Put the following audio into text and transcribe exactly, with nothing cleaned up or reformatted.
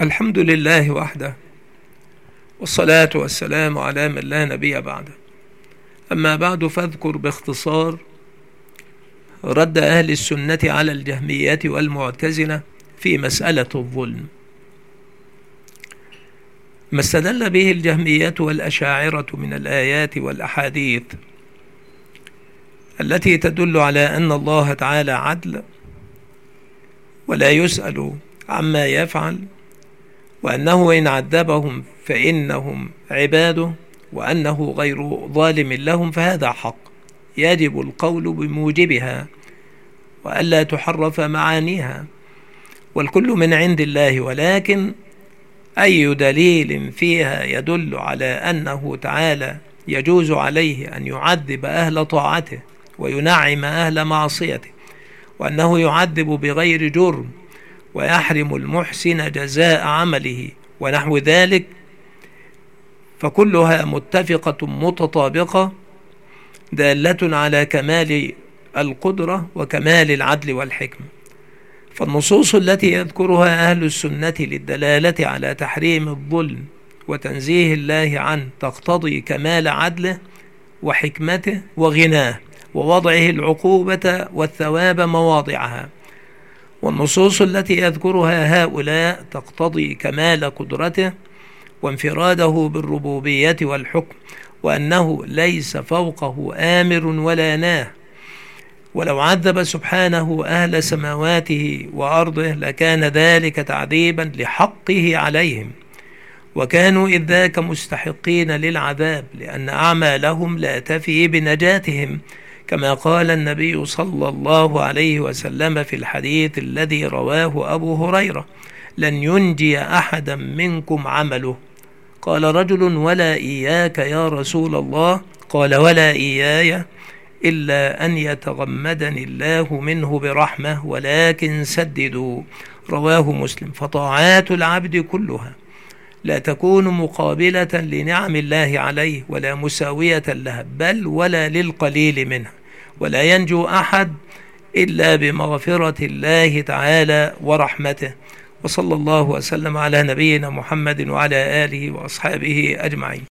الحمد لله وحده، والصلاة والسلام على من لا نبي بعده. أما بعد، فاذكر باختصار رد أهل السنة على الجهمية والمعتزلة في مسألة الظلم. ما استدل به الجهمية والأشاعرة من الآيات والأحاديث التي تدل على أن الله تعالى عدل ولا يسأل عما يفعل، وأنه إن عذبهم فإنهم عباده، وأنه غير ظالم لهم، فهذا حق يجب القول بموجبها وألا تحرف معانيها، والكل من عند الله. ولكن أي دليل فيها يدل على أنه تعالى يجوز عليه أن يعذب أهل طاعته وينعم أهل معصيته، وأنه يعذب بغير جرم ويحرم المحسن جزاء عمله ونحو ذلك، فكلها متفقة متطابقة دالة على كمال القدرة وكمال العدل والحكمة. فالنصوص التي يذكرها أهل السنة للدلالة على تحريم الظلم وتنزيه الله عنه تقتضي كمال عدله وحكمته وغناه ووضعه العقوبة والثواب مواضعها، والنصوص التي يذكرها هؤلاء تقتضي كمال قدرته وانفراده بالربوبية والحكم، وأنه ليس فوقه آمر ولا ناه. ولو عذب سبحانه أهل سماواته وأرضه لكان ذلك تعذيبا لحقه عليهم، وكانوا إذ ذاك مستحقين للعذاب، لأن أعمالهم لا تفي بنجاتهم، كما قال النبي صلى الله عليه وسلم في الحديث الذي رواه أبو هريرة: لن ينجي أحدا منكم عمله. قال رجل: ولا إياك يا رسول الله؟ قال: ولا إياي، إلا أن يتغمدني الله منه برحمة، ولكن سددوا. رواه مسلم. فطاعات العبد كلها لا تكون مقابلة لنعم الله عليه ولا مساوية لها، بل ولا للقليل منها، ولا ينجو أحد إلا بمغفرة الله تعالى ورحمته. وصلى الله وسلم على نبينا محمد وعلى آله وأصحابه أجمعين.